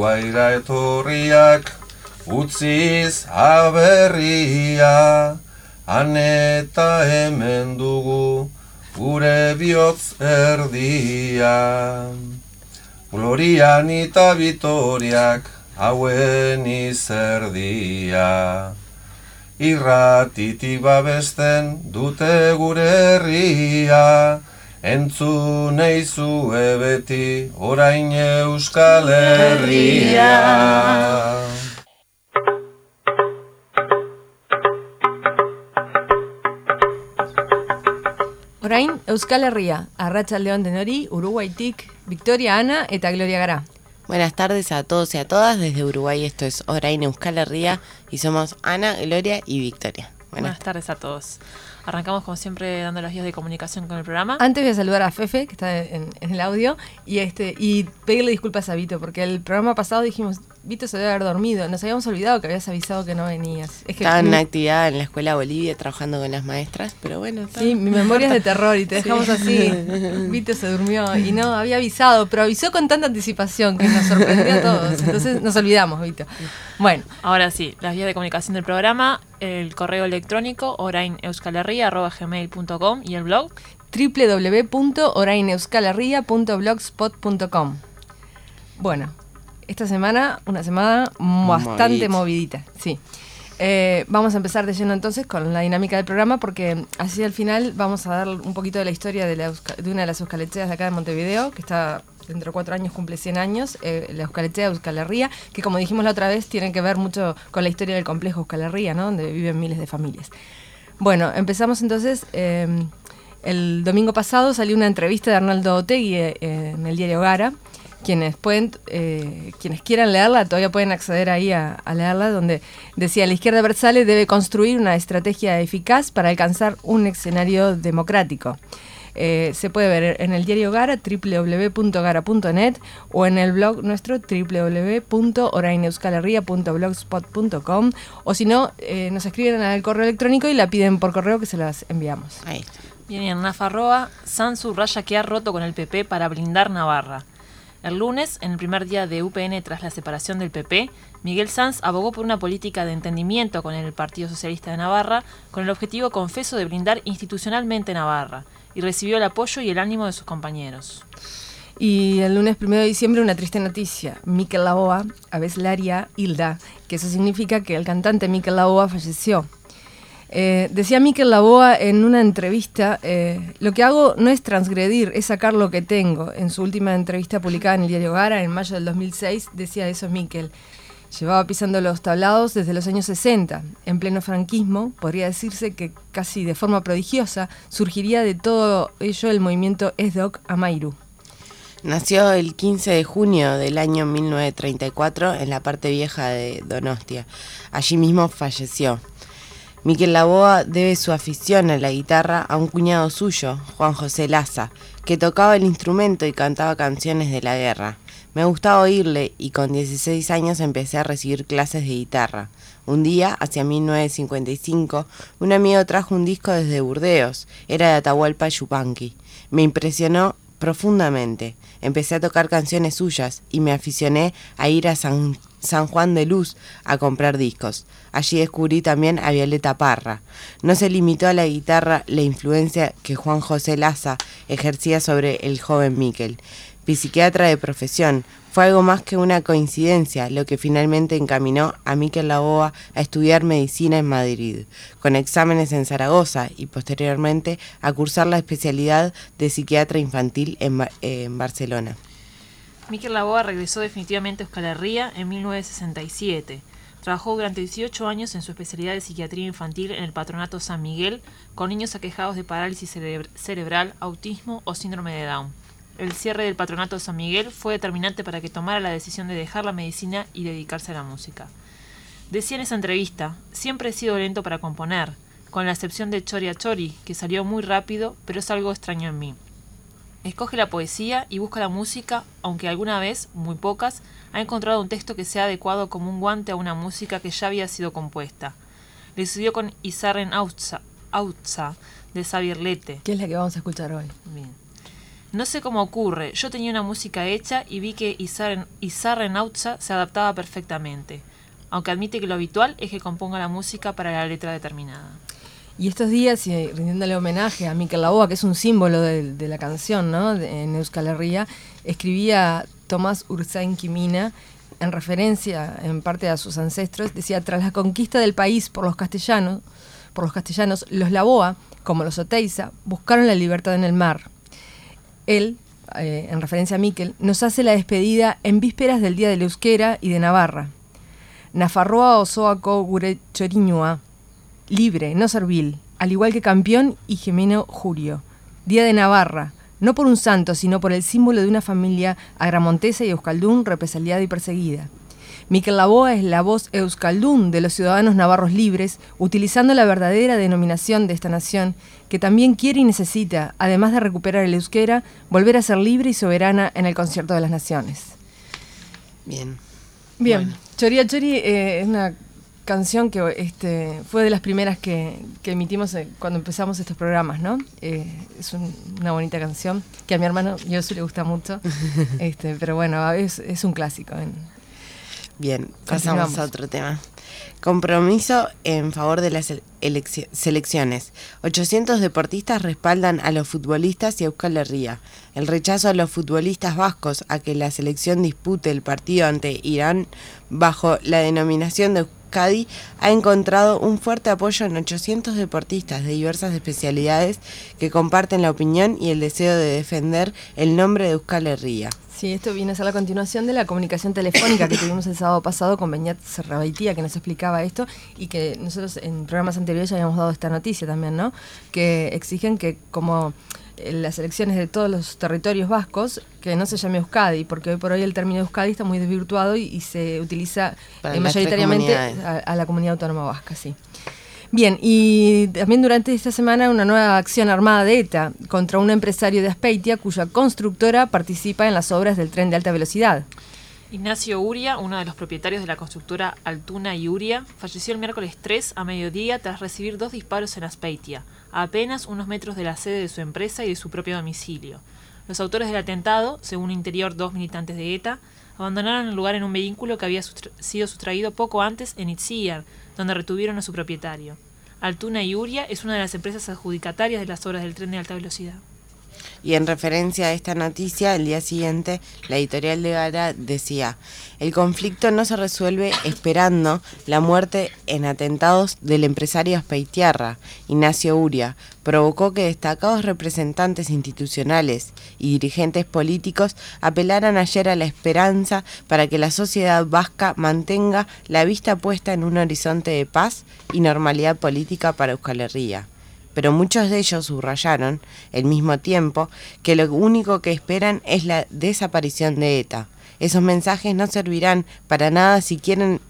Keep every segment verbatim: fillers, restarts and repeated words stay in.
guaira etorriak utziz aberria, han eta hemen dugu gure bihotz erdia. Glorian eta bitoriak hauen izerdia, irratitik babesten dute gure herria, entzun eizue beti orain Euskal Herria. Orain Euskal Herria, arratsaldeon denori, Uruguaitik, Victoria, Ana eta Gloria gara. Buenas tardes a todos y a todas, desde Uruguay esto es Orain Euskal Herria y somos Ana, Gloria y Victoria. Buenas, Buenas tardes a todos. Arrancamos como siempre dando las vías de comunicación con el programa. Antes voy a saludar a Fefe, que está en, en el audio, y este y pedirle disculpas a Vito, porque el programa pasado dijimos, Vito se debe haber dormido, nos habíamos olvidado que habías avisado que no venías. Es que Estaba en mi, una actividad en la Escuela Bolivia trabajando con las maestras, pero bueno. Está... Sí, mi memoria es de terror y te dejamos sí. así. Vito se durmió y no había avisado, pero avisó con tanta anticipación que nos sorprendió a todos. Entonces nos olvidamos, Vito. Bueno. Ahora sí, las vías de comunicación del programa, el correo electrónico oraineuskalherria arroba gmail punto com y el blog doble u doble u doble u punto oraineuskalherria punto blogspot punto com. Bueno, esta semana, una semana bastante Movidita. movidita, sí. Eh, vamos a empezar de lleno entonces con la dinámica del programa, porque así al final vamos a dar un poquito de la historia de, la Euska, de una de las euskaltzeas de acá de Montevideo, que está dentro de cuatro años, cumple cien años, eh, la euskaltzea Euskal Herria, que como dijimos la otra vez, tiene que ver mucho con la historia del complejo Euskal Herria, ¿no? Donde viven miles de familias. Bueno, empezamos entonces. Eh, el domingo pasado salió una entrevista de Arnaldo Otegi eh, en el diario Gara. Quienes pueden, eh, quienes quieran leerla, todavía pueden acceder ahí a, a leerla, donde decía: la izquierda versale debe construir una estrategia eficaz para alcanzar un escenario democrático. Eh, se puede ver en el diario Gara, doble u doble u doble u punto gara punto net, o en el blog nuestro, doble u doble u doble u punto oraineuskalherria punto blogspot punto com, o si no, eh, nos escriben al correo electrónico y la piden por correo que se las enviamos. Ahí está. Bien, en Nafarroa, Sansu raya que ha roto con el P P para blindar Navarra. El lunes, en el primer día de U P N tras la separación del P P, Miguel Sanz abogó por una política de entendimiento con el Partido Socialista de Navarra, con el objetivo confeso de blindar institucionalmente Navarra, y recibió el apoyo y el ánimo de sus compañeros. Y el lunes primero de diciembre, una triste noticia: Mikel Laboa, abeslaria Hilda, que eso significa que el cantante Mikel Laboa falleció. Eh, decía Mikel Laboa en una entrevista: eh, lo que hago no es transgredir, es sacar lo que tengo. En su última entrevista publicada en el diario Gara en mayo del dos mil seis decía eso Mikel. Llevaba pisando los tablados desde los años sesenta. En pleno franquismo, podría decirse que casi de forma prodigiosa surgiría de todo ello el movimiento Esdok Amairu. Nació el quince de junio del año mil novecientos treinta y cuatro en la parte vieja de Donostia. Allí mismo falleció. Mikel Laboa debe su afición a la guitarra a un cuñado suyo, Juan José Laza, que tocaba el instrumento y cantaba canciones de la guerra. Me gustaba oírle y con dieciséis años empecé a recibir clases de guitarra. Un día, hacia mil novecientos cincuenta y cinco, un amigo trajo un disco desde Burdeos, era de Atahualpa Yupanqui. Me impresionó profundamente. Empecé a tocar canciones suyas y me aficioné a ir a San, San Juan de Luz a comprar discos. Allí descubrí también a Violeta Parra. No se limitó a la guitarra la influencia que Juan José Laza ejercía sobre el joven Mikel. Psiquiatra de profesión, fue algo más que una coincidencia lo que finalmente encaminó a Mikel Laboa a estudiar medicina en Madrid, con exámenes en Zaragoza y posteriormente a cursar la especialidad de psiquiatra infantil en, eh, en Barcelona. Mikel Laboa regresó definitivamente a Euskal Herria en mil novecientos sesenta y siete. Trabajó durante dieciocho años en su especialidad de psiquiatría infantil en el Patronato San Miguel con niños aquejados de parálisis cerebr- cerebral, autismo o síndrome de Down. El cierre del Patronato San Miguel fue determinante para que tomara la decisión de dejar la medicina y dedicarse a la música. Decía en esa entrevista: siempre he sido lento para componer, con la excepción de Chori a Chori, que salió muy rápido, pero es algo extraño en mí. Escoge la poesía y busca la música, aunque alguna vez, muy pocas, ha encontrado un texto que sea adecuado como un guante a una música que ya había sido compuesta. Le estudió con Izarren Autza, Autza de Xavier Lete. ¿Qué es la que vamos a escuchar hoy? Bien. No sé cómo ocurre, yo tenía una música hecha y vi que Izarrenhautza se adaptaba perfectamente, aunque admite que lo habitual es que componga la música para la letra determinada. Y estos días, y rindiéndole homenaje a Mikel Laboa, que es un símbolo de, de la canción, ¿no?, de, en Euskal Herria, escribía Tomás Urzainki Mina, en referencia en parte a sus ancestros, decía: tras la conquista del país por los castellanos, por los castellanos, los Laboa, como los Oteiza, buscaron la libertad en el mar. Él, eh, en referencia a Mikel, nos hace la despedida en vísperas del Día del Euskera y de Navarra. Nafarroa osoako gure txoriñua, libre, no servil, al igual que campeón y gemeno Jurio. Día de Navarra, no por un santo, sino por el símbolo de una familia agramontesa y euskaldún represaliada y perseguida. Mikel Laboa es la voz euskaldún de los ciudadanos navarros libres, utilizando la verdadera denominación de esta nación, que también quiere y necesita, además de recuperar el euskera, volver a ser libre y soberana en el concierto de las naciones. Bien. Bien, Bueno. Choria Chori eh, es una canción que este, fue de las primeras que, que emitimos eh, cuando empezamos estos programas, ¿no? Eh, es un, una bonita canción que a mi hermano Yosu le gusta mucho, este, pero bueno, es, es un clásico. En, Bien, pasamos a otro tema. Compromiso en favor de las elecci- selecciones. ochocientos deportistas respaldan a los futbolistas y a Euskal Herria. El rechazo a los futbolistas vascos a que la selección dispute el partido ante Irán bajo la denominación de Euskadi ha encontrado un fuerte apoyo en ochocientos deportistas de diversas especialidades que comparten la opinión y el deseo de defender el nombre de Euskal Herria. Sí, esto viene a ser la continuación de la comunicación telefónica que tuvimos el sábado pasado con Beñat Serrabaitia, que nos explicaba esto, y que nosotros en programas anteriores ya habíamos dado esta noticia también, ¿no? Que exigen que como las elecciones de todos los territorios vascos, que no se llame Euskadi, porque hoy por hoy el término Euskadi está muy desvirtuado y, y se utiliza eh, mayoritariamente a, a la comunidad autónoma vasca, sí. Bien, y también durante esta semana una nueva acción armada de ETA contra un empresario de Azpeitia cuya constructora participa en las obras del tren de alta velocidad. Ignacio Uria, uno de los propietarios de la constructora Altuna y Uria, falleció el miércoles tres a mediodía tras recibir dos disparos en Azpeitia, a apenas unos metros de la sede de su empresa y de su propio domicilio. Los autores del atentado, según Interior dos militantes de ETA, abandonaron el lugar en un vehículo que había sustra- sido sustraído poco antes en Itziar, donde retuvieron a su propietario. Altuna y Uria es una de las empresas adjudicatarias de las obras del tren de alta velocidad. Y en referencia a esta noticia, el día siguiente, la editorial de Gara decía: el conflicto no se resuelve esperando la muerte en atentados del empresario azpeitiarra, Ignacio Uria. Provocó que destacados representantes institucionales y dirigentes políticos apelaran ayer a la esperanza para que la sociedad vasca mantenga la vista puesta en un horizonte de paz y normalidad política para Euskal Herria. Pero muchos de ellos subrayaron, al mismo tiempo, que lo único que esperan es la desaparición de ETA. Esos mensajes no servirán para nada si quieren,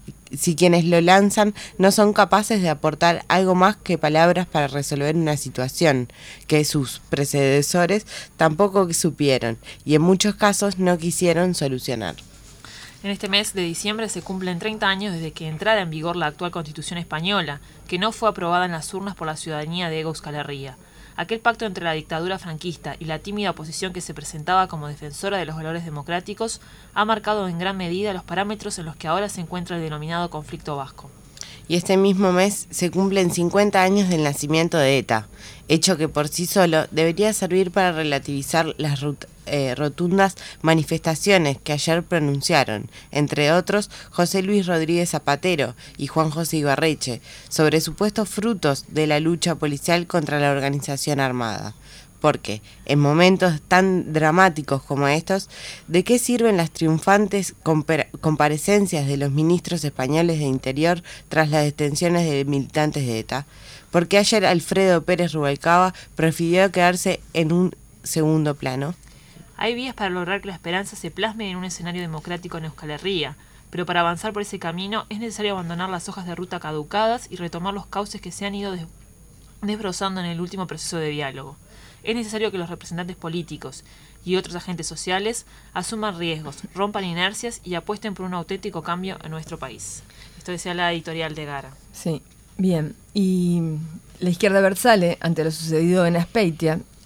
si quienes lo lanzan no son capaces de aportar algo más que palabras para resolver una situación que sus predecesores tampoco supieron y en muchos casos no quisieron solucionar. En este mes de diciembre se cumplen treinta años desde que entrara en vigor la actual Constitución española, que no fue aprobada en las urnas por la ciudadanía de Euskal Herria. Aquel pacto entre la dictadura franquista y la tímida oposición que se presentaba como defensora de los valores democráticos ha marcado en gran medida los parámetros en los que ahora se encuentra el denominado conflicto vasco. Y este mismo mes se cumplen cincuenta años del nacimiento de ETA, hecho que por sí solo debería servir para relativizar las rut- eh, rotundas manifestaciones que ayer pronunciaron, entre otros José Luis Rodríguez Zapatero y Juan José Ibarreche, sobre supuestos frutos de la lucha policial contra la organización armada. Porque, en momentos tan dramáticos como estos, ¿de qué sirven las triunfantes compar- comparecencias de los ministros españoles de Interior tras las detenciones de militantes de ETA? ¿Por qué ayer Alfredo Pérez Rubalcaba prefirió quedarse en un segundo plano? Hay vías para lograr que la esperanza se plasme en un escenario democrático en Euskal Herria, pero para avanzar por ese camino es necesario abandonar las hojas de ruta caducadas y retomar los cauces que se han ido des- desbrozando en el último proceso de diálogo. Es necesario que los representantes políticos y otros agentes sociales asuman riesgos, rompan inercias y apuesten por un auténtico cambio en nuestro país. Esto decía la editorial de Gara. Sí, bien. Y la izquierda Bersale, ante lo sucedido en Azpeitia,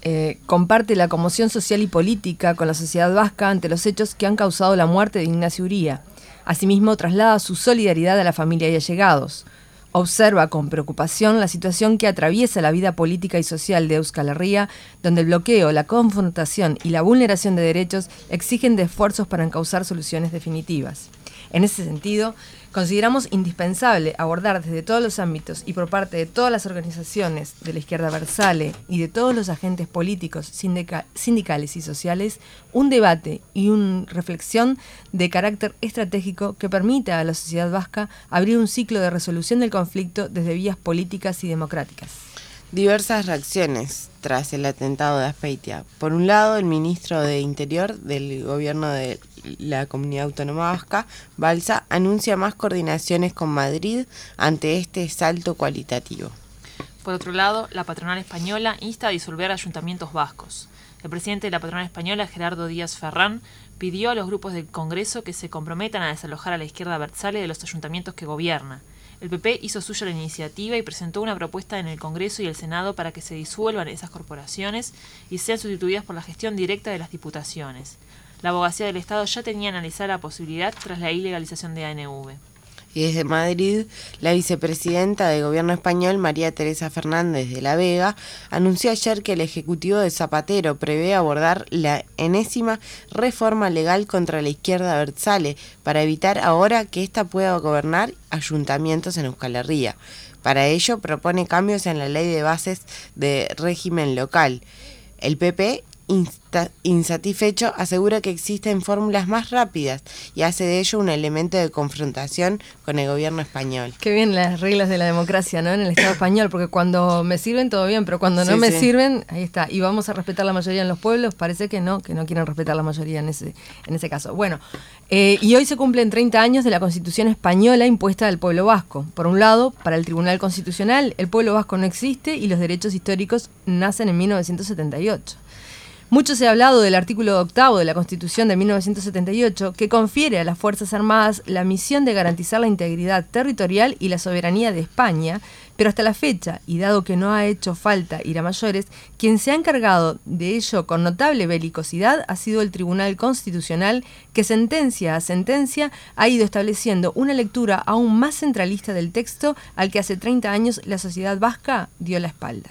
eh, comparte la conmoción social y política con la sociedad vasca ante los hechos que han causado la muerte de Ignacio Uría. Asimismo, traslada su solidaridad a la familia y allegados. Observa con preocupación la situación que atraviesa la vida política y social de Euskal Herria, donde el bloqueo, la confrontación y la vulneración de derechos exigen de esfuerzos para encauzar soluciones definitivas. En ese sentido, consideramos indispensable abordar desde todos los ámbitos y por parte de todas las organizaciones de la izquierda versale y de todos los agentes políticos, sindica- sindicales y sociales un debate y una reflexión de carácter estratégico que permita a la sociedad vasca abrir un ciclo de resolución del conflicto desde vías políticas y democráticas. Diversas reacciones tras el atentado de Azpeitia. Por un lado, el ministro de Interior del gobierno de la Comunidad Autónoma Vasca, Balsa, anuncia más coordinaciones con Madrid ante este salto cualitativo. Por otro lado, la patronal española insta a disolver ayuntamientos vascos. El presidente de la patronal española, Gerardo Díaz Ferrán, pidió a los grupos del Congreso que se comprometan a desalojar a la izquierda abertzale de los ayuntamientos que gobierna. El P P hizo suya la iniciativa y presentó una propuesta en el Congreso y el Senado para que se disuelvan esas corporaciones y sean sustituidas por la gestión directa de las diputaciones. La Abogacía del Estado ya tenía analizada la posibilidad tras la ilegalización de A N V. Y desde Madrid, la vicepresidenta del gobierno español, María Teresa Fernández de la Vega, anunció ayer que el Ejecutivo de Zapatero prevé abordar la enésima reforma legal contra la izquierda abertzale para evitar ahora que ésta pueda gobernar ayuntamientos en Euskal Herria. Para ello, propone cambios en la ley de bases de régimen local. El P P, insta- insatisfecho, asegura que existen fórmulas más rápidas y hace de ello un elemento de confrontación con el gobierno español. Qué bien las reglas de la democracia, ¿no? En el Estado español, porque cuando me sirven todo bien, pero cuando no Sí, me sí. sirven, ahí está. Y vamos a respetar la mayoría en los pueblos, parece que no, que no quieren respetar la mayoría en ese, en ese caso. Bueno, eh, y hoy se cumplen treinta años de la Constitución española impuesta al pueblo vasco. Por un lado, para el Tribunal Constitucional, el pueblo vasco no existe y los derechos históricos nacen en mil novecientos setenta y ocho. Mucho se ha hablado del artículo octavo de la Constitución de mil novecientos setenta y ocho, que confiere a las Fuerzas Armadas la misión de garantizar la integridad territorial y la soberanía de España, pero hasta la fecha, y dado que no ha hecho falta ir a mayores, quien se ha encargado de ello con notable belicosidad ha sido el Tribunal Constitucional, que sentencia a sentencia ha ido estableciendo una lectura aún más centralista del texto al que hace treinta años la sociedad vasca dio la espalda.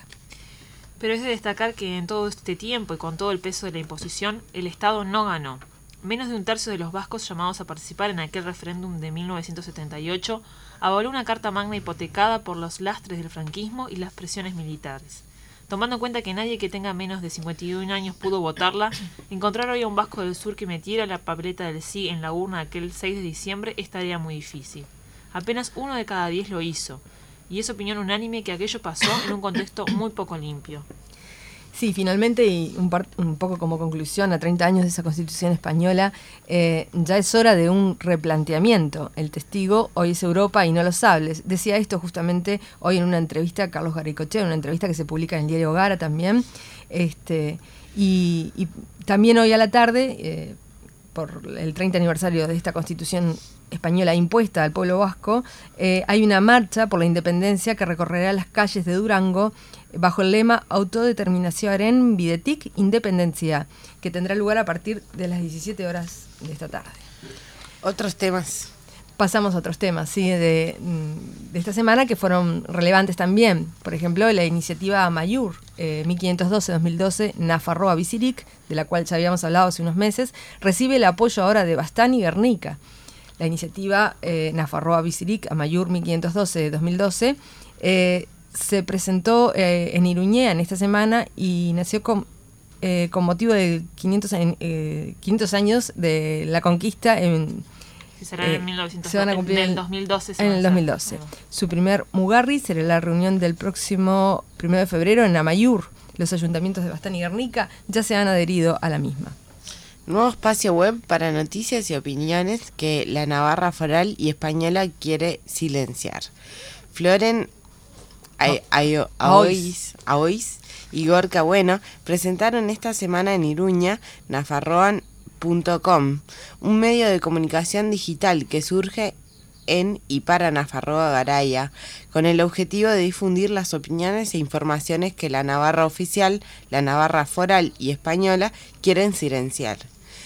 Pero es de destacar que en todo este tiempo y con todo el peso de la imposición, el Estado no ganó. Menos de un tercio de los vascos llamados a participar en aquel referéndum de mil novecientos setenta y ocho avaló una carta magna hipotecada por los lastres del franquismo y las presiones militares. Tomando en cuenta que nadie que tenga menos de cincuenta y un años pudo votarla, encontrar hoy a un vasco del sur que metiera la papeleta del sí en la urna aquel seis de diciembre es tarea muy difícil. Apenas uno de cada diez lo hizo. Y es opinión unánime que aquello pasó en un contexto muy poco limpio. Sí, finalmente, y un, par, un poco como conclusión, a treinta años de esa Constitución española, eh, ya es hora de un replanteamiento. El testigo hoy es Europa y no los sables. Decía esto justamente hoy en una entrevista a Carlos Garricochea, una entrevista que se publica en el diario Gara también. Este, y, y también hoy a la tarde, eh, por el treinta aniversario de esta Constitución española impuesta al pueblo vasco, eh, hay una marcha por la independencia que recorrerá las calles de Durango bajo el lema Autodeterminación Bidetik Independencia, que tendrá lugar a partir de las diecisiete horas de esta tarde. Otros temas. Pasamos a otros temas, sí, de, de esta semana que fueron relevantes también. Por ejemplo, la iniciativa Amaiur, eh, mil quinientos doce dos mil doce, Nafarroa Bizirik, de la cual ya habíamos hablado hace unos meses, recibe el apoyo ahora de Bastán y Guernica. La iniciativa eh, Nafarroa Bizirik, Amaiur mil quinientos doce dos mil doce, eh, se presentó eh, en Iruñea en esta semana y nació con, eh, con motivo de quinientos, eh, quinientos años de la conquista en... Que será eh, en mil novecientos, se van a cumplir en el en, dos mil doce. En el dos mil doce. Su primer Mugarri será la reunión del próximo primero de febrero en Amaiur. Los ayuntamientos de Bastán y Guernica ya se han adherido a la misma. Nuevo espacio web para noticias y opiniones que la Navarra foral y española quiere silenciar. Floren Aoiz, Aoiz y Gorka Bueno presentaron esta semana en Iruña nafarroan punto com, un medio de comunicación digital que surge en y para Nafarroa Garaya, con el objetivo de difundir las opiniones e informaciones que la Navarra oficial, la Navarra foral y española quieren silenciar.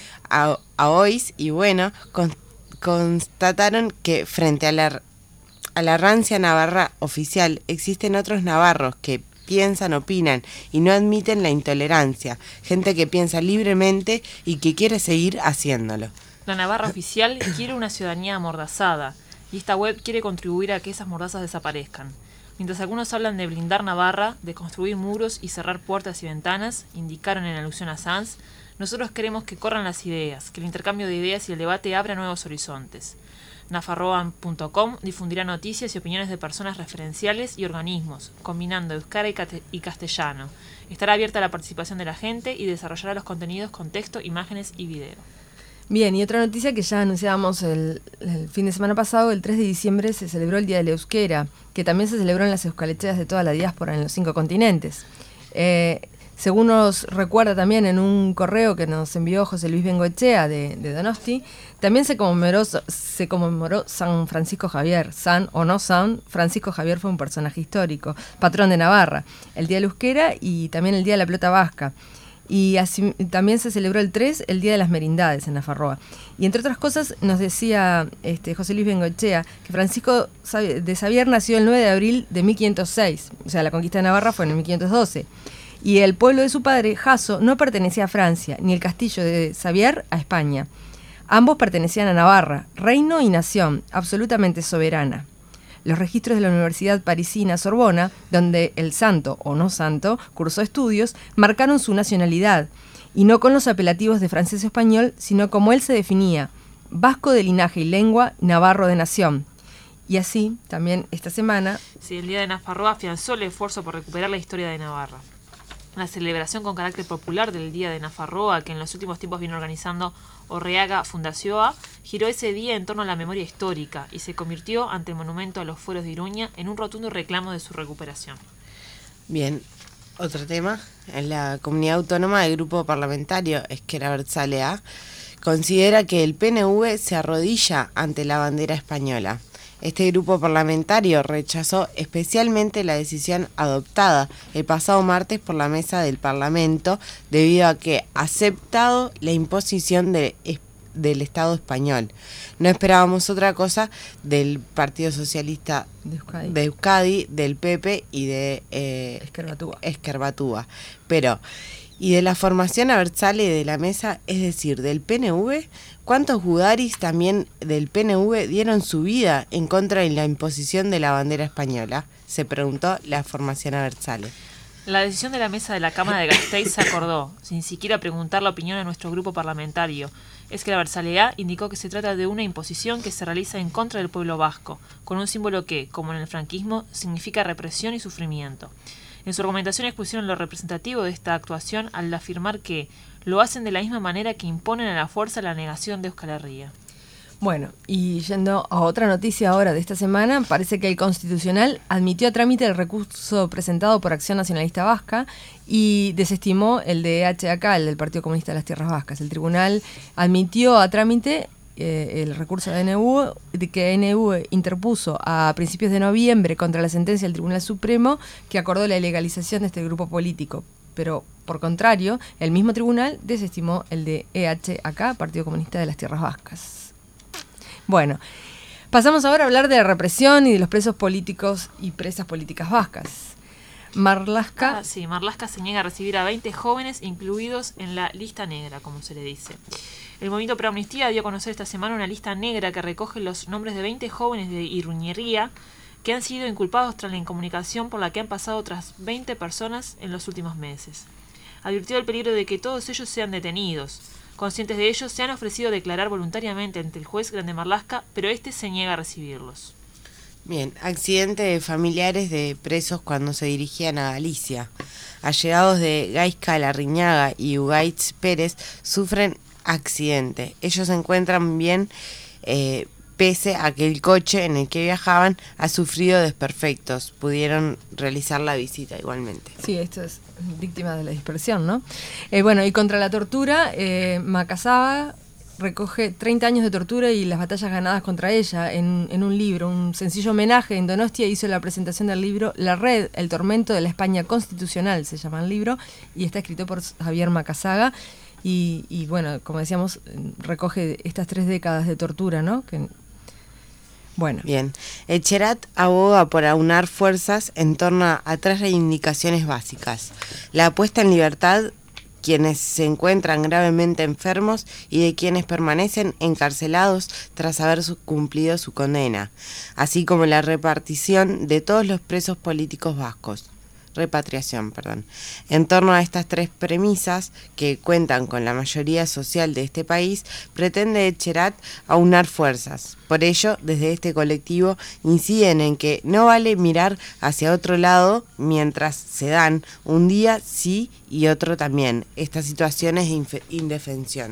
A, a Ois y Bueno con, constataron que frente a la, a la rancia Navarra oficial existen otros navarros que piensan, opinan y no admiten la intolerancia, gente que piensa libremente y que quiere seguir haciéndolo. La Navarra oficial quiere una ciudadanía amordazada, y esta web quiere contribuir a que esas mordazas desaparezcan. Mientras algunos hablan de blindar Navarra, de construir muros y cerrar puertas y ventanas, indicaron en alusión a Sanz, nosotros queremos que corran las ideas, que el intercambio de ideas y el debate abra nuevos horizontes. Nafarroan punto com difundirá noticias y opiniones de personas referenciales y organismos, combinando euskara y, cate- y castellano. Estará abierta a la participación de la gente y desarrollará los contenidos con texto, imágenes y video. Bien, y otra noticia que ya anunciábamos el, el fin de semana pasado, el tres de diciembre se celebró el Día del Euskera, que también se celebró en las euskalechas de toda la diáspora en los cinco continentes. Eh, según nos recuerda también en un correo que nos envió José Luis Bengoechea de, de Donosti, también se conmemoró, se conmemoró San Francisco Javier. San o no San, Francisco Javier fue un personaje histórico, patrón de Navarra, el Día del Euskera y también el Día de la Pelota Vasca. Y así, también se celebró el tres, el Día de las Merindades en Nafarroa. Y entre otras cosas nos decía este, José Luis Bengoechea que Francisco de Xavier nació el nueve de abril de mil quinientos seis, o sea, la conquista de Navarra fue en el mil quinientos doce. Y el pueblo de su padre, Jaso, no pertenecía a Francia, ni el castillo de Xavier a España. Ambos pertenecían a Navarra, reino y nación, absolutamente soberana. Los registros de la Universidad Parisina Sorbona, donde el santo o no santo cursó estudios, marcaron su nacionalidad, y no con los apelativos de francés o español, sino como él se definía, vasco de linaje y lengua, navarro de nación. Y así, también esta semana... Sí, el Día de Nafarroa afianzó el esfuerzo por recuperar la historia de Navarra. La celebración con carácter popular del Día de Nafarroa, que en los últimos tiempos viene organizando Orreaga Fundazioa, giró ese día en torno a la memoria histórica y se convirtió ante el monumento a los fueros de Iruña en un rotundo reclamo de su recuperación. Bien, otro tema. En la comunidad autónoma del grupo parlamentario Ezker Abertzalea considera que el P N V se arrodilla ante la bandera española. Este grupo parlamentario rechazó especialmente la decisión adoptada el pasado martes por la mesa del Parlamento debido a que ha aceptado la imposición de, del Estado español. No esperábamos otra cosa del Partido Socialista de Euskadi, de Euskadi del P P y de eh, Ezker Batua. Ezker Batua. Pero, y de la formación Abertzale de la mesa, es decir, del P N V, ¿cuántos gudaris también del P N V dieron su vida en contra de la imposición de la bandera española? Se preguntó la formación Abertzale. La decisión de la mesa de la Cámara de Gasteiz se acordó, sin siquiera preguntar la opinión a nuestro grupo parlamentario. Ezker Abertzalea indicó que se trata de una imposición que se realiza en contra del pueblo vasco, con un símbolo que, como en el franquismo, significa represión y sufrimiento. En su argumentación expusieron lo representativo de esta actuación al afirmar que lo hacen de la misma manera que imponen a la fuerza la negación de Euskal Herria. Bueno, y yendo a otra noticia ahora de esta semana, parece que el Constitucional admitió a trámite el recurso presentado por Acción Nacionalista Vasca y desestimó el de E H A K, el del Partido Comunista de las Tierras Vascas. El tribunal admitió a trámite eh, el recurso de N U, de que N U interpuso a principios de noviembre contra la sentencia del Tribunal Supremo que acordó la ilegalización de este grupo político. Pero, por contrario, el mismo tribunal desestimó el de E H A K, Partido Comunista de las Tierras Vascas. Bueno, pasamos ahora a hablar de la represión y de los presos políticos y presas políticas vascas. Marlaska... Ah, sí, Marlaska se niega a recibir a veinte jóvenes incluidos en la lista negra, como se le dice. El Movimiento Pro Amnistía dio a conocer esta semana una lista negra que recoge los nombres de veinte jóvenes de Iruñería que han sido inculpados tras la incomunicación por la que han pasado otras veinte personas en los últimos meses. Advirtió del peligro de que todos ellos sean detenidos. Conscientes de ello, se han ofrecido a declarar voluntariamente ante el juez Grande Marlaska, pero este se niega a recibirlos. Bien, accidente de familiares de presos cuando se dirigían a Galicia. Allegados de Gaizka Larriñaga y Ugaitz Pérez sufren accidente. Ellos se encuentran bien eh, pese a que el coche en el que viajaban ha sufrido desperfectos. Pudieron realizar la visita igualmente. Sí, esto es víctima de la dispersión, ¿no? Eh, bueno, y contra la tortura, eh, Macazaba recoge treinta años de tortura y las batallas ganadas contra ella en, en un libro, un sencillo homenaje. En Donostia hizo la presentación del libro La Red, el tormento de la España constitucional, se llama el libro, y está escrito por Javier Macazaga. Y, y bueno, como decíamos, recoge estas tres décadas de tortura, ¿no? Que, bueno. Bien. Etxerat aboga por aunar fuerzas en torno a tres reivindicaciones básicas: la puesta en libertad quienes se encuentran gravemente enfermos y de quienes permanecen encarcelados tras haber cumplido su condena, así como la repartición de todos los presos políticos vascos. Repatriación, perdón. En torno a estas tres premisas, que cuentan con la mayoría social de este país, pretende Etxerat aunar fuerzas. Por ello, desde este colectivo inciden en que no vale mirar hacia otro lado mientras se dan un día sí y otro también estas situaciones de indefensión.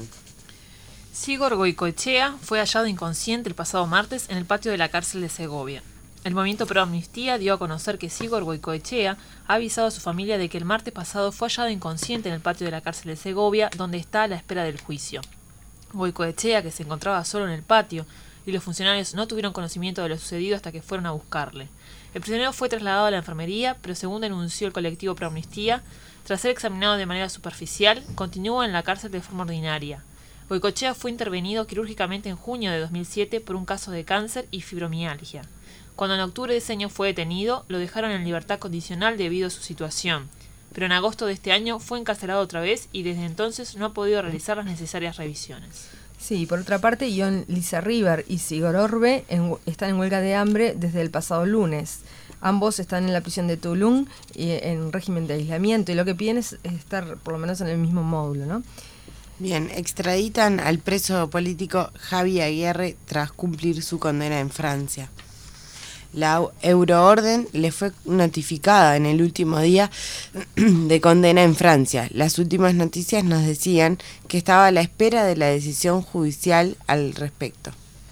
Sigor Goicoechea fue hallado inconsciente el pasado martes en el patio de la cárcel de Segovia. El movimiento Pro Amnistía dio a conocer que Sigor Goicoechea ha avisado a su familia de que el martes pasado fue hallado inconsciente en el patio de la cárcel de Segovia, donde está a la espera del juicio. Goicoechea, que se encontraba solo en el patio, y los funcionarios no tuvieron conocimiento de lo sucedido hasta que fueron a buscarle. El prisionero fue trasladado a la enfermería, pero según denunció el colectivo Pro Amnistía, tras ser examinado de manera superficial, continúa en la cárcel de forma ordinaria. Goicoechea fue intervenido quirúrgicamente en junio de dos mil siete por un caso de cáncer y fibromialgia. Cuando en octubre de ese año fue detenido, lo dejaron en libertad condicional debido a su situación. Pero en agosto de este año fue encarcelado otra vez y desde entonces no ha podido realizar las necesarias revisiones. Sí, por otra parte, Ion Lizarribar y Sigor Orbe en, están en huelga de hambre desde el pasado lunes. Ambos están en la prisión de Tulum y en régimen de aislamiento, y lo que piden es estar por lo menos en el mismo módulo, ¿no? Bien, extraditan al preso político Javi Aguirre tras cumplir su condena en Francia. La euroorden le fue notificada en el último día de condena en Francia. Las últimas noticias nos decían que estaba a la espera de la decisión judicial al respecto.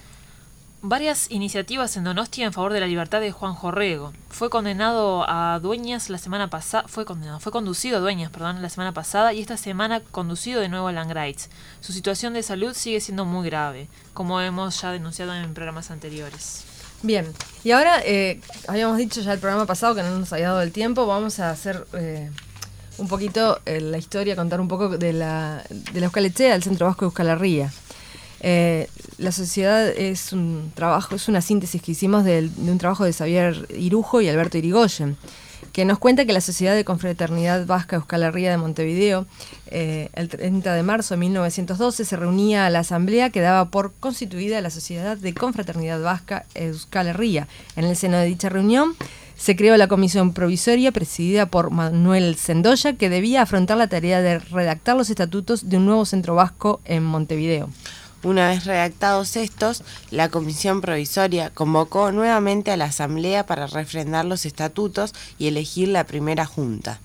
Varias iniciativas en Donostia en favor de la libertad de Juan Jorrego. Fue condenado a Dueñas la semana pasada, fue condenado, fue conducido a Dueñas, perdón, la semana pasada, y esta semana conducido de nuevo a Langraiz. Su situación de salud sigue siendo muy grave, como hemos ya denunciado en programas anteriores. Bien, y ahora eh, habíamos dicho ya el programa pasado que no nos había dado el tiempo, vamos a hacer eh, un poquito eh, la historia, contar un poco de la, de la Euskal Etxea, del Centro Vasco de Euskal Herria. Eh, la sociedad es un trabajo, es una síntesis que hicimos de, de un trabajo de Xavier Irujo y Alberto Irigoyen, que nos cuenta que la Sociedad de Confraternidad Vasca Euskal Herria de Montevideo, eh, el treinta de marzo de mil novecientos doce, se reunía a la asamblea que daba por constituida la Sociedad de Confraternidad Vasca Euskal Herria. En el seno de dicha reunión se creó la comisión provisoria presidida por Manuel Sendoya, que debía afrontar la tarea de redactar los estatutos de un nuevo centro vasco en Montevideo. Una vez redactados estos, la comisión provisoria convocó nuevamente a la asamblea para refrendar los estatutos y elegir la primera junta.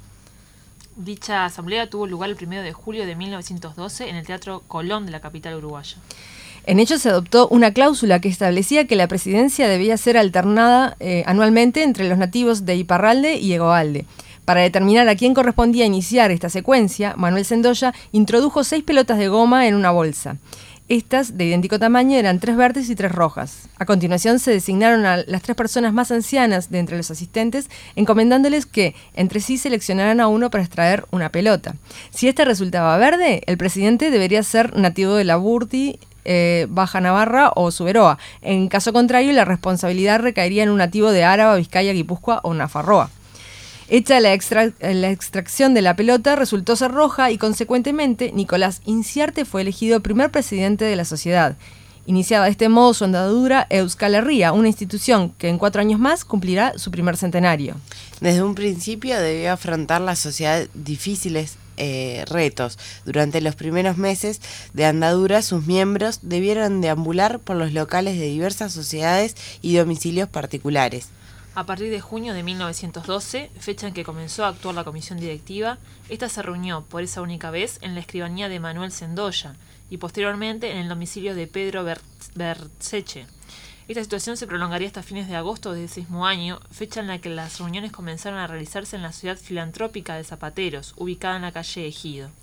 Dicha asamblea tuvo lugar el primero de julio de mil novecientos doce en el Teatro Colón de la capital uruguaya. En ello se adoptó una cláusula que establecía que la presidencia debía ser alternada eh, anualmente entre los nativos de Iparralde y Egoalde. Para determinar a quién correspondía iniciar esta secuencia, Manuel Sendoya introdujo seis pelotas de goma en una bolsa. Estas, de idéntico tamaño, eran tres verdes y tres rojas. A continuación se designaron a las tres personas más ancianas de entre los asistentes, encomendándoles que entre sí seleccionaran a uno para extraer una pelota. Si ésta resultaba verde, el presidente debería ser nativo de la Burti, eh, Baja Navarra o Suberoa. En caso contrario, la responsabilidad recaería en un nativo de Áraba, Vizcaya, Guipúzcoa o Nafarroa. Hecha la, extra, la extracción de la pelota, resultó ser roja y, consecuentemente, Nicolás Inciarte fue elegido primer presidente de la sociedad. Iniciaba de este modo su andadura Euskal Herria, una institución que en cuatro años más cumplirá su primer centenario. Desde un principio debió afrontar la sociedad difíciles eh, retos. Durante los primeros meses de andadura, sus miembros debieron deambular por los locales de diversas sociedades y domicilios particulares. A partir de junio de mil novecientos doce, fecha en que comenzó a actuar la comisión directiva, esta se reunió por esa única vez en la escribanía de Manuel Sendoya y posteriormente en el domicilio de Pedro Bertseche. Esta situación se prolongaría hasta fines de agosto de ese mismo año, fecha en la que las reuniones comenzaron a realizarse en la Sociedad Filantrópica de Zapateros, ubicada en la calle Ejido.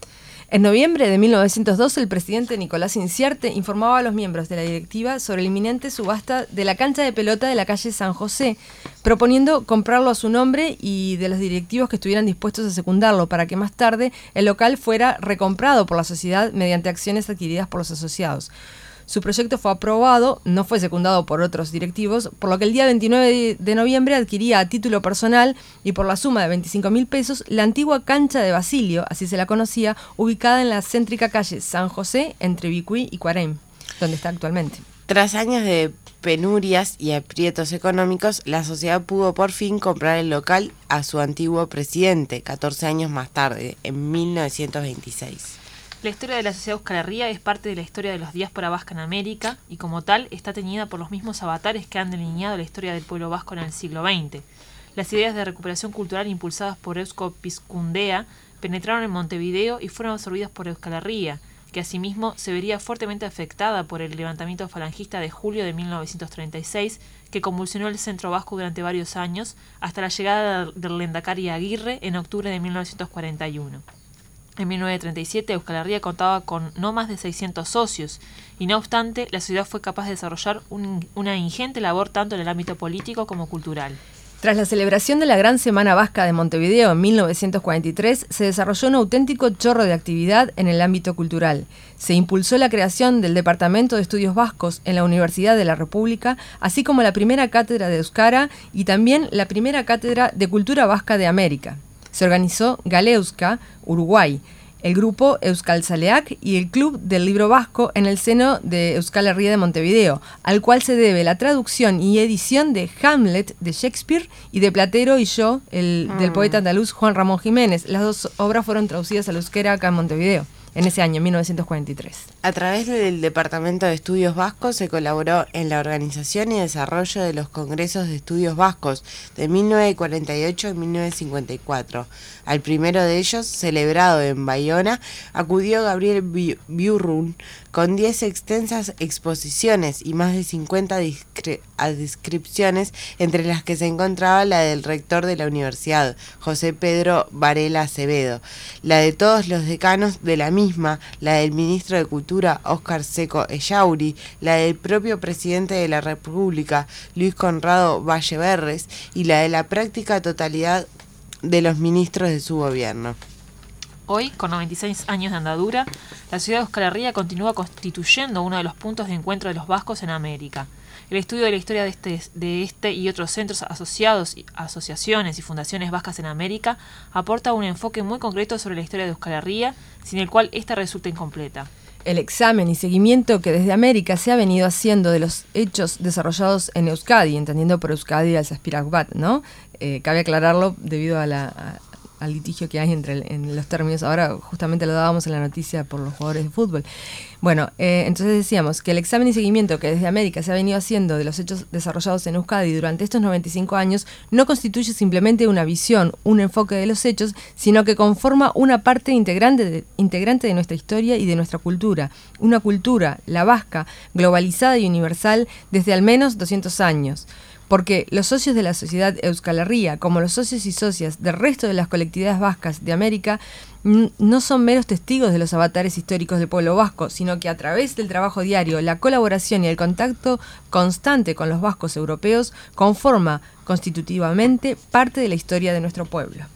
En noviembre de mil novecientos dos, el presidente Nicolás Inciarte informaba a los miembros de la directiva sobre la inminente subasta de la cancha de pelota de la calle San José, proponiendo comprarlo a su nombre y de los directivos que estuvieran dispuestos a secundarlo para que más tarde el local fuera recomprado por la sociedad mediante acciones adquiridas por los asociados. Su proyecto fue aprobado, no fue secundado por otros directivos, por lo que el día veintinueve de noviembre adquiría a título personal y por la suma de veinticinco mil pesos la antigua cancha de Basilio, así se la conocía, ubicada en la céntrica calle San José entre Vicuí y Cuarem, donde está actualmente. Tras años de penurias y aprietos económicos, la sociedad pudo por fin comprar el local a su antiguo presidente, catorce años más tarde, en mil novecientos veintiséis. La historia de la sociedad Euskal Herria es parte de la historia de los diáspora vasca en América y como tal está teñida por los mismos avatares que han delineado la historia del pueblo vasco en el siglo veinte. Las ideas de recuperación cultural impulsadas por Eusko Pizkundea penetraron en Montevideo y fueron absorbidas por Euskal Herria, que asimismo se vería fuertemente afectada por el levantamiento falangista de julio de mil novecientos treinta y seis que convulsionó el centro vasco durante varios años hasta la llegada del Lehendakari Aguirre en octubre de mil novecientos cuarenta y uno. En mil novecientos treinta y siete, Euskal Herria contaba con no más de seiscientos socios, y no obstante, la sociedad fue capaz de desarrollar un, una ingente labor tanto en el ámbito político como cultural. Tras la celebración de la Gran Semana Vasca de Montevideo en mil novecientos cuarenta y tres, se desarrolló un auténtico chorro de actividad en el ámbito cultural. Se impulsó la creación del Departamento de Estudios Vascos en la Universidad de la República, así como la primera cátedra de Euskara y también la primera cátedra de Cultura Vasca de América. Se organizó Galeuska, Uruguay, el grupo Euskaltzaleak y el Club del Libro Vasco en el seno de Euskal Herria de Montevideo, al cual se debe la traducción y edición de Hamlet de Shakespeare y de Platero y yo, el, mm. del poeta andaluz Juan Ramón Jiménez. Las dos obras fueron traducidas al euskera acá en Montevideo, en ese año, mil novecientos cuarenta y tres. A través del Departamento de Estudios Vascos se colaboró en la organización y desarrollo de los Congresos de Estudios Vascos de mil novecientos cuarenta y ocho y mil novecientos cincuenta y cuatro. Al primero de ellos, celebrado en Bayona, acudió Gabriel Biurrun con diez extensas exposiciones y más de cincuenta discre- descripciones, entre las que se encontraba la del rector de la universidad, José Pedro Varela Acevedo, la de todos los decanos de la misma, la del ministro de Cultura, Óscar Seco Ellauri, la del propio presidente de la República, Luis Conrado Valleverres, y la de la práctica totalidad de los ministros de su gobierno. Hoy, con noventa y seis años de andadura, la ciudad de Euskal Herria continúa constituyendo uno de los puntos de encuentro de los vascos en América. El estudio de la historia de este, de este y otros centros asociados, asociaciones y fundaciones vascas en América aporta un enfoque muy concreto sobre la historia de Euskal Herria, sin el cual esta resulta incompleta. El examen y seguimiento que desde América se ha venido haciendo de los hechos desarrollados en Euskadi, entendiendo por Euskadi al Zazpiraubat, ¿no? Eh, cabe aclararlo debido a la... A, al litigio que hay entre el, en los términos. Ahora justamente lo dábamos en la noticia por los jugadores de fútbol. Bueno, eh, entonces decíamos que el examen y seguimiento que desde América se ha venido haciendo de los hechos desarrollados en Euskadi durante estos noventa y cinco años no constituye simplemente una visión, un enfoque de los hechos, sino que conforma una parte integrante de, integrante de nuestra historia y de nuestra cultura. Una cultura, la vasca, globalizada y universal desde al menos doscientos años. Porque los socios de la sociedad Euskal Herria, como los socios y socias del resto de las colectividades vascas de América, n- no son meros testigos de los avatares históricos del pueblo vasco, sino que a través del trabajo diario, la colaboración y el contacto constante con los vascos europeos, conforma constitutivamente parte de la historia de nuestro pueblo.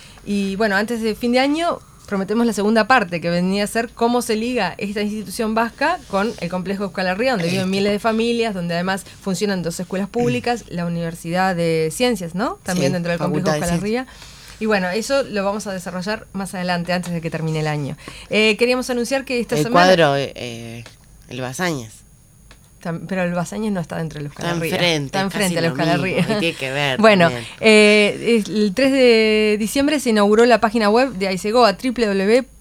Y bueno, antes de fin de año prometemos la segunda parte, que venía a ser cómo se liga esta institución vasca con el complejo Euskal Herria, donde viven miles de familias, donde además funcionan dos escuelas públicas, la Universidad de Ciencias, ¿no? También sí, dentro del complejo Euskal Herria. Y bueno, eso lo vamos a desarrollar más adelante, antes de que termine el año. Eh, queríamos anunciar que esta el semana... El cuadro, eh, el Bazañas. Pero el Bazañas no está dentro del Euskal Herria. Está enfrente. Está enfrente del Euskal Herria. Tiene que ver. Bueno, eh, el tres de diciembre se inauguró la página web de Aizegoa, doble u doble u doble u punto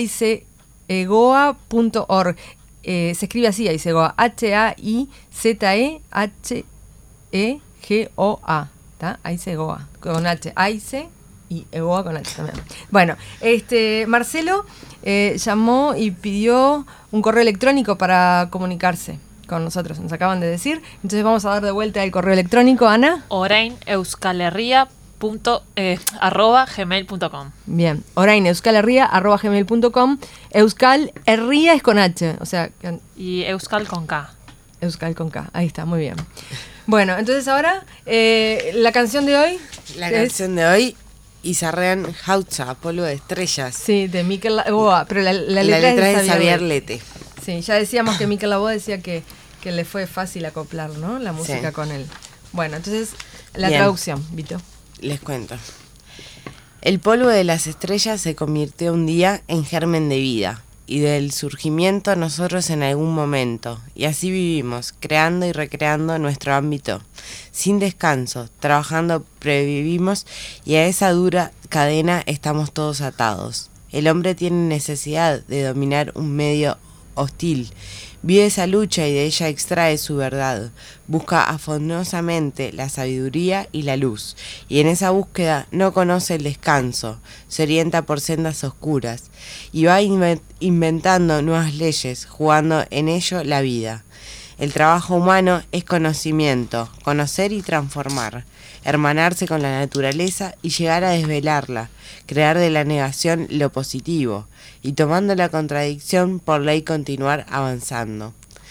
aizegoa punto org. Eh, se escribe así, Aizegoa, H A I Z E H E G O A. ¿Está? Aizegoa, con H. Aize y Egoa con H también. Bueno, este Marcelo eh, llamó y pidió un correo electrónico para comunicarse con nosotros, nos acaban de decir. Entonces vamos a dar de vuelta el correo electrónico, Ana. orain euskal herria punto, eh, arroba gmail punto com. Bien, orain euskalherria arroba gmail punto com. Euskal Herria es con H, o sea, y Euskal con K. Euskal con K, ahí está, muy bien. Bueno, entonces ahora, eh, la canción de hoy. La es, canción de hoy, Izarrean Hautza, Polvo de Estrellas. Sí, de Mikel Laboa, pero la, la La letra, letra es es de de Xavier Xavier Lete. Sí, ya decíamos que Mikel Laboa decía que, que le fue fácil acoplar, ¿no? La música Sí. con él. Bueno, entonces, la Bien. traducción, Vito. Les cuento. El polvo de las estrellas se convirtió un día en germen de vida, y del surgimiento nosotros en algún momento, y así vivimos, creando y recreando nuestro ámbito, sin descanso, trabajando previvimos, y a esa dura cadena estamos todos atados. El hombre tiene necesidad de dominar un medio hostil, vive esa lucha y de ella extrae su verdad, busca afanosamente la sabiduría y la luz, y en esa búsqueda no conoce el descanso, se orienta por sendas oscuras, y va inven- inventando nuevas leyes, jugando en ello la vida. El trabajo humano es conocimiento, conocer y transformar, hermanarse con la naturaleza y llegar a desvelarla, crear de la negación lo positivo, y tomando la contradicción por ley continuar avanzando.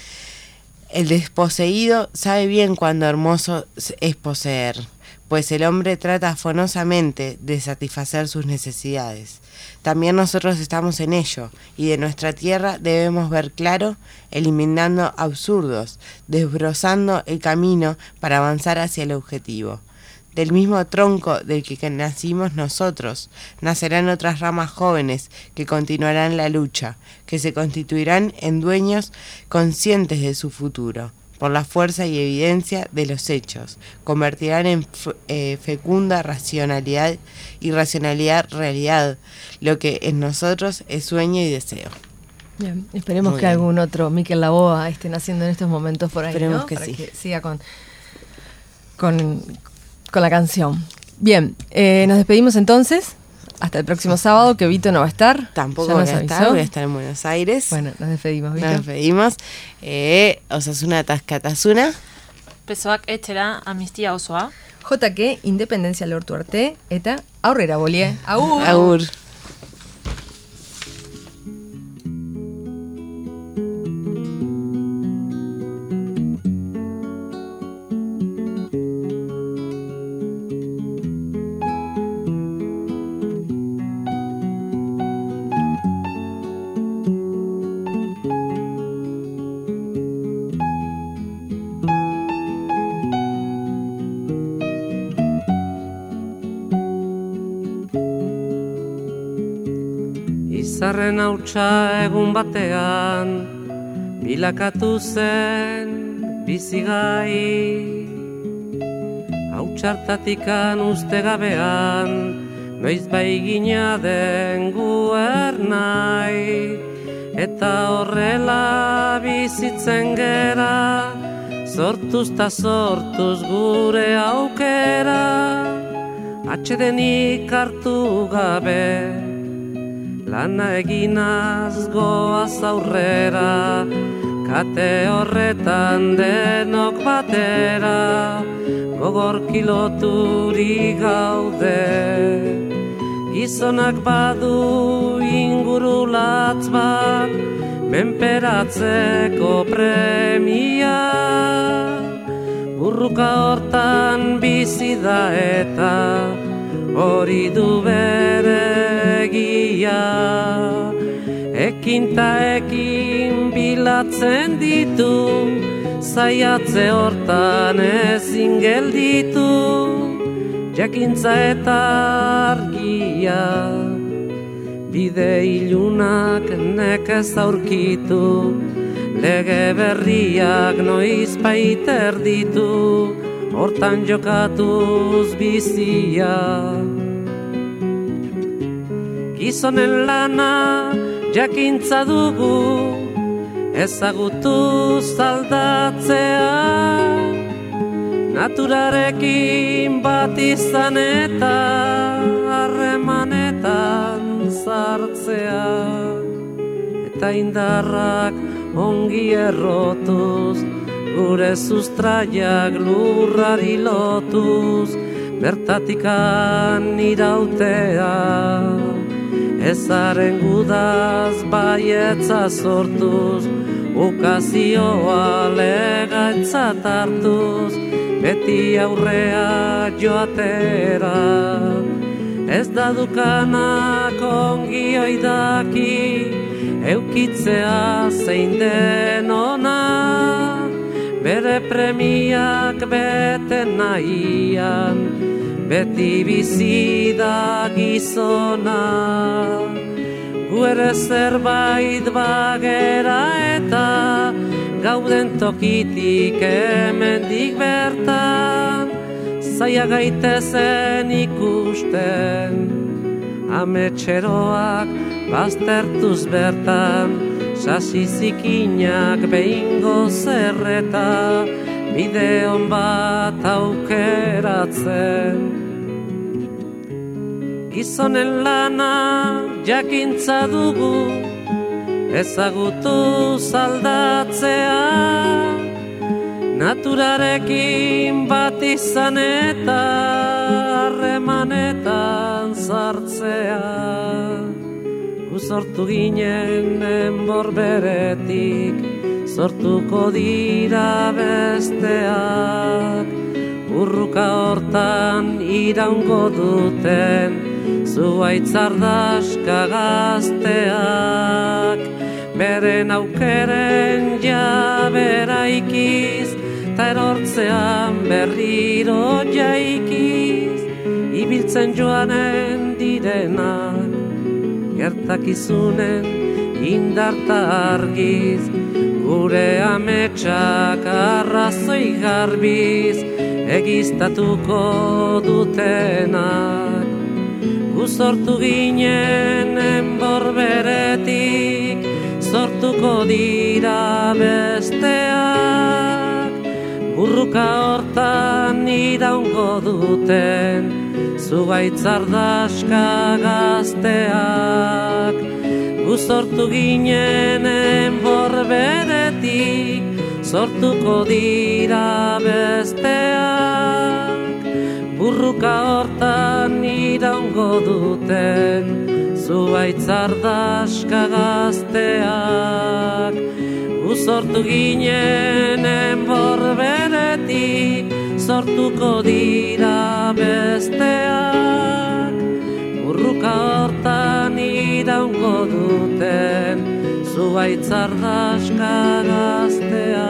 El desposeído sabe bien cuándo hermoso es poseer, pues el hombre trata afanosamente de satisfacer sus necesidades. También nosotros estamos en ello, y de nuestra tierra debemos ver claro, eliminando absurdos, desbrozando el camino para avanzar hacia el objetivo. Del mismo tronco del que nacimos nosotros, nacerán otras ramas jóvenes que continuarán la lucha, que se constituirán en dueños conscientes de su futuro, por la fuerza y evidencia de los hechos, convertirán en f- eh, fecunda racionalidad y racionalidad realidad, lo que en nosotros es sueño y deseo. Bien, esperemos Muy que bien. algún otro Mikel Laboa esté naciendo en estos momentos por ahí, Esperemos ¿no? que Para sí. que siga con, con, con la canción. Bien, eh, nos despedimos entonces. Hasta el próximo sábado, que Vito no va a estar. Tampoco Ya voy nos a estar, avisó. voy a estar en Buenos Aires. Bueno, nos despedimos, Vito. Nos despedimos. Eh, Osasuna Tascatasuna. Pesoak etxera amnistia osoa. J K, Independencia lortu arte, eta aurrera bolie. Agur! Agur. Izarren hautsa egun batean bilakatu zen bizigai. Hautsartatikan uste gabean noiz baigina den guernai. Eta horrela bizitzen gera, sortuz ta sortuz gure aukera. Atsedenik hartu gabe, lana eginaz goaz aurrera, kate horretan denok batera, gogor kiloturi gaude. Gizonak badu inguru latz bat, menperatzeko premia. Burruka hortan bizi da eta hori du bere egia. Ekin ta ekin bilatzen ditu, zaiatze hortan ezin gelditu. Jakintza eta argia, bide ilunak nekez aurkitu, lege berriak noiz baiter ditu, hortan jokatuz bizia. Gizonen lana jakintza dugu, ezagutuz aldatzea, naturarekin bat izan eta harremanetan sartzea. Eta indarrak ongi errotuz, gure sustraiak lurrari lotuz, bertatikan irautea, ezaren gudaz baietza sortuz, ukazioa legaitzat hartuz, beti aurrea joatera. Ez da dukanak ongi oidaki, eukitzea zein den ona, bere premiak bete nahian, beti bizi da gizona. Gu ere zerbait bagera eta gauden tokitik hemendik bertan, zaila gaitezen ikusten, ametxeroak baztertuz bertan, sasi zikinak behingo zerreta, bideon bat aukeratzen. Gizonen lana jakintza dugu, ezagutu zaldatzea, naturarekin bat izan eta harremanetan sartzea. Gu sortu ginen enbor beretik, sortuko dira besteak, urruka hortan iraungo duten, zuaitzardaska gazteak, beren aukeren jabera ikiz, ta erortzean berriro jaikiz, ibiltzen joanen direnak, gertakizunen indarta argiz, gure ametsak arrazoi garbiz, egiztatuko dutenak. Gu sortu ginen enbor beretik, sortuko dira besteak, burruka hortan iraungo duten, zuaitzardaska gazteak. Gu sortu ginen enbor beretik, sortuko dira besteak, burruka hortan iraungo duten, zuaitzardaska gazteak. Gu sortu ginen enbor beretik, sortuko dira besteak, burruka hortan iraungo duten, zuaitzardaska gazteak.